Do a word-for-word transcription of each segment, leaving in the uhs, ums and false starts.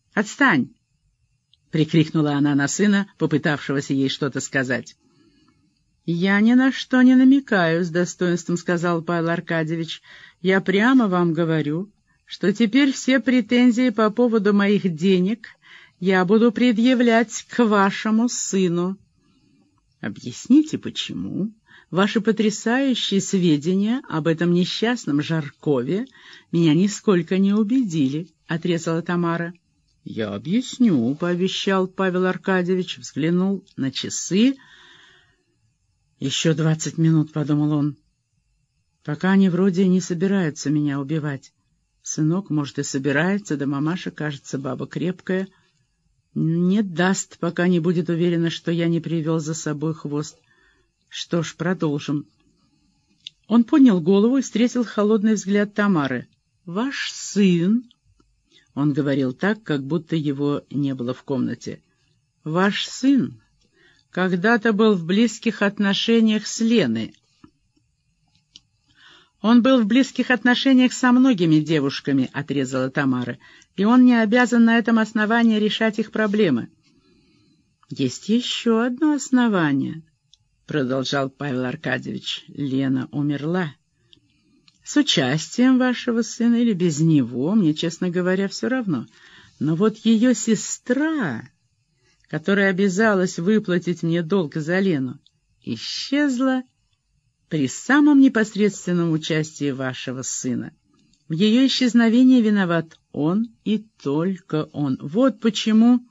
Отстань!» — прикрикнула она на сына, попытавшегося ей что-то сказать. «Я ни на что не намекаю», — с достоинством сказал Павел Аркадьевич. «Я прямо вам говорю, что теперь все претензии по поводу моих денег я буду предъявлять к вашему сыну. Объясните, почему ваши потрясающие сведения об этом несчастном Жаркове меня нисколько не убедили», — отрезала Тамара. «Я объясню», — пообещал Павел Аркадьевич, взглянул на часы. «Еще двадцать минут», — подумал он. «Пока они вроде не собираются меня убивать. Сынок, может, и собирается, да мамаша, кажется, баба крепкая. Не даст, пока не будет уверена, что я не привел за собой хвост. Что ж, продолжим». Он поднял голову и встретил холодный взгляд Тамары. «Ваш сын...» Он говорил так, как будто его не было в комнате. «Ваш сын когда-то был в близких отношениях с Леной. Он был в близких отношениях со многими девушками», — отрезала Тамара, «и он не обязан на этом основании решать их проблемы». «Есть еще одно основание», — продолжал Павел Аркадьевич. «Лена умерла. С участием вашего сына или без него, мне, честно говоря, все равно. Но вот ее сестра, которая обязалась выплатить мне долг за Лену, исчезла при самом непосредственном участии вашего сына. В ее исчезновении виноват он и только он. Вот почему...»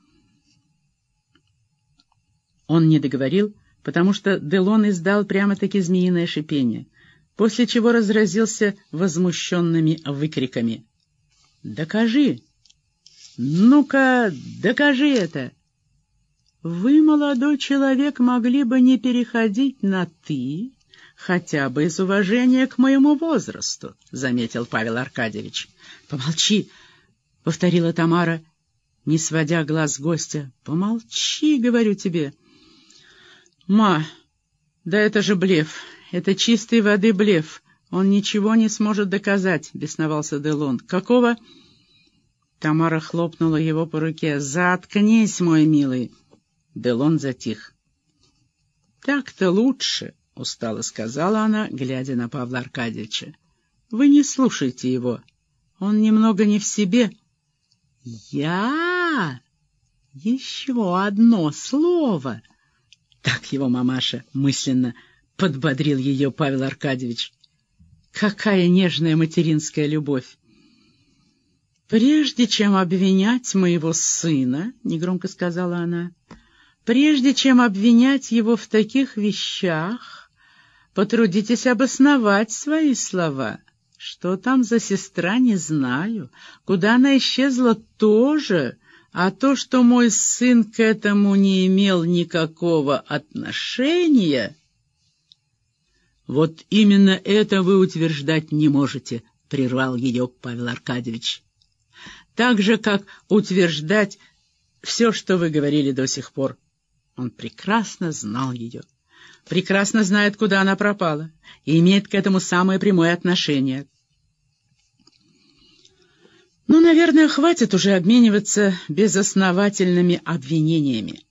Он не договорил, потому что Делон издал прямо-таки змеиное шипение, после чего разразился возмущенными выкриками. «Докажи! Ну-ка, докажи это! Вы, молодой человек, могли бы не переходить на «ты», хотя бы из уважения к моему возрасту», — заметил Павел Аркадьевич. «Помолчи!» — повторила Тамара, не сводя глаз с гостя. «Помолчи, говорю тебе!» «Ма, да это же блеф! Это чистой воды блеф! Он ничего не сможет доказать!» — бесновался Делон. «Какого?» Тамара хлопнула его по руке. «Заткнись, мой милый!» Делон затих. «Так-то лучше!» — устало сказала она, глядя на Павла Аркадьевича. «Вы не слушайте его. Он немного не в себе». «Я? Еще одно слово!» Так его мамаша мысленно подбодрил ее Павел Аркадьевич. Какая нежная материнская любовь! «Прежде чем обвинять моего сына, — негромко сказала она, — прежде чем обвинять его в таких вещах, потрудитесь обосновать свои слова. Что там за сестра, не знаю. Куда она исчезла, тоже. А то, что мой сын к этому не имел никакого отношения... «Вот именно это вы утверждать не можете», — прервал ее Павел Аркадьевич. «Так же, как утверждать все, что вы говорили до сих пор». Он прекрасно знал ее, прекрасно знает, куда она пропала, и имеет к этому самое прямое отношение. Ну, наверное, хватит уже обмениваться безосновательными обвинениями.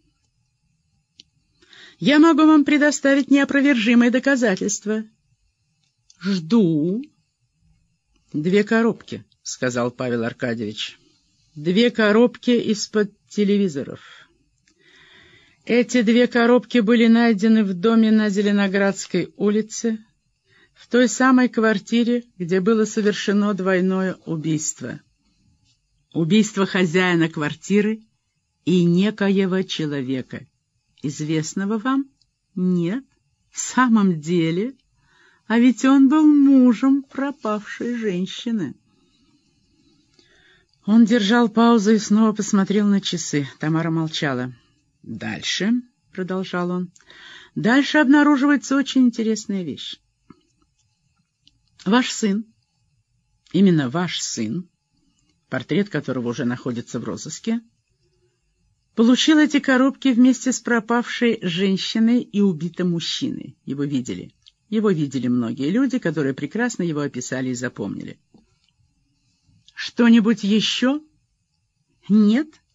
Я могу вам предоставить неопровержимые доказательства. Жду. Две коробки, — сказал Павел Аркадьевич. Две коробки из-под телевизоров. Эти две коробки были найдены в доме на Зеленоградской улице, в той самой квартире, где было совершено двойное убийство. Убийство хозяина квартиры и некоего человека. Известного вам? Нет. В самом деле? А ведь он был мужем пропавшей женщины. Он держал паузу и снова посмотрел на часы. Тамара молчала. «Дальше», — продолжал он, — «дальше обнаруживается очень интересная вещь. Ваш сын, именно ваш сын, портрет которого уже находится в розыске, получил эти коробки вместе с пропавшей женщиной и убитым мужчиной. Его видели. Его видели многие люди, которые прекрасно его описали и запомнили. Что-нибудь еще? «Нет»,